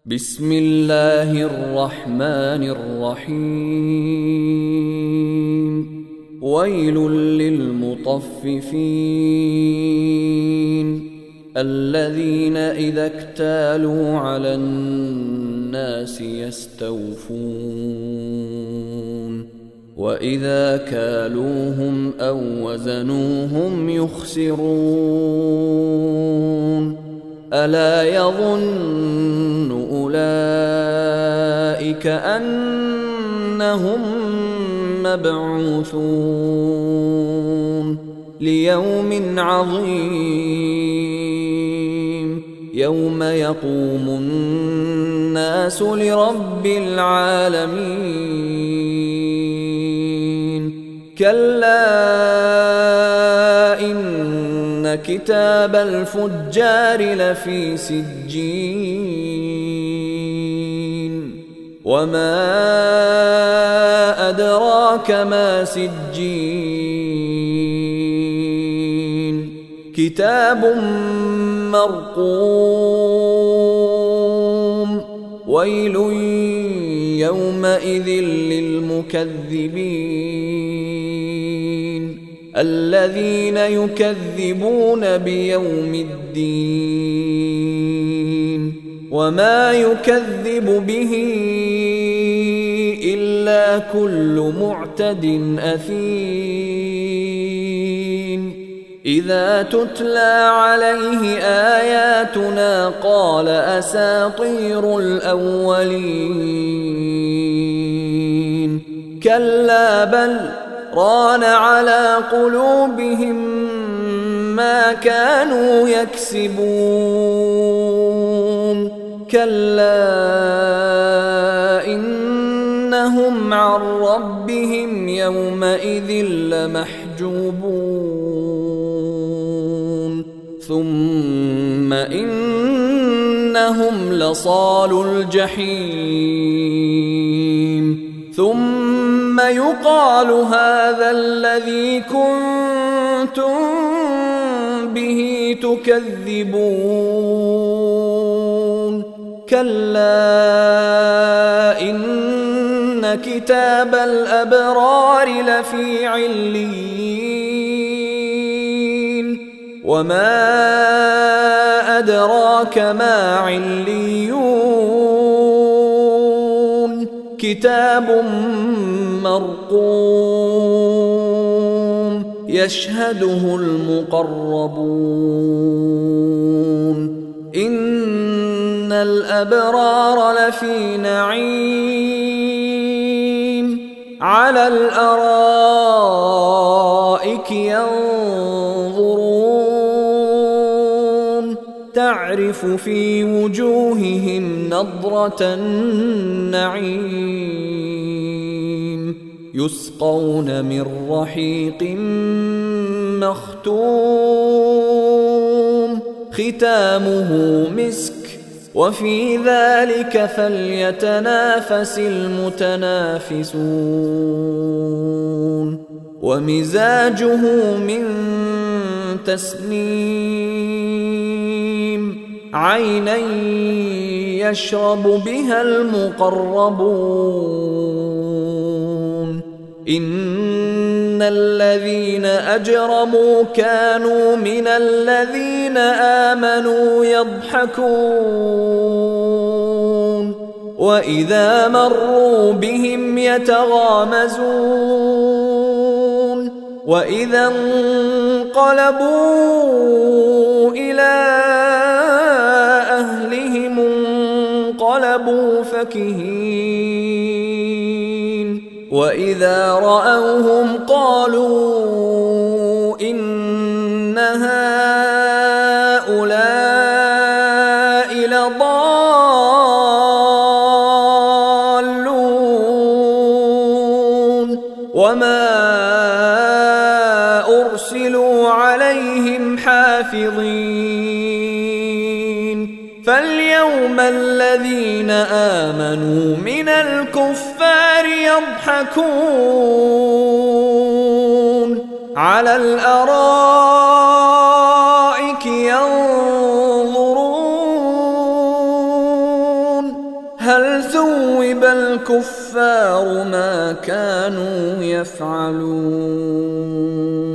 بسم الله الرحمن الرحيم. ويل للمطففين الذين إذا اكتالوا على الناس يستوفون وإذا كالوهم أو وزنوهم يخسرون. ألا يظن أولئك أنهم مبعوثون ليوم عظيم يوم يقوم الناس لرب العالمين. كلا إن كتاب الفجار لفي سجين وما أدراك ما سجين كتاب مرقوم. ويل يومئذ للمكذبين الذين يكذبون بيوم الدين وما يكذب به إلا كل معتد أثيم. إذا تتلى عليه آياتنا قال أساطير الأولين. كلا بل ران على قلوبهم ما كانوا يكسبون. كلا إنهم عن ربهم يومئذ لمحجوبون. ثم إنهم لصالو الجحيم. ثم يقال هذا الذي كنتم به تكذبون. كلا إن كتاب الأبرار لفي عليين وما أدراك ما عليون. كتاب مرقوم يشهده المقربون. إن الأبرار لفي نعيم على الأرائك ينظرون تعرف في وجوههم نضرة النعيم. يسقون من رحيق مختوم ختامه مسك وفي ذلك فليتنافس المتنافسون. ومزاجه من تسنيم عينا يشرب بها المقربون. إن الذين أجرموا كانوا من الذين آمنوا يضحكون وإذا مروا بهم يتغامزون وإذا انقلبوا إلى أهلهم انقلبوا فكهين وإذا رأوهم قالوا إن هؤلاء لضالون وما أرسلوا عليهم حافظين. فاليوم الذين آمنوا من الكفار يضحكون على الأرائك ينظرون هل ثوب الكفار ما كانوا يفعلون.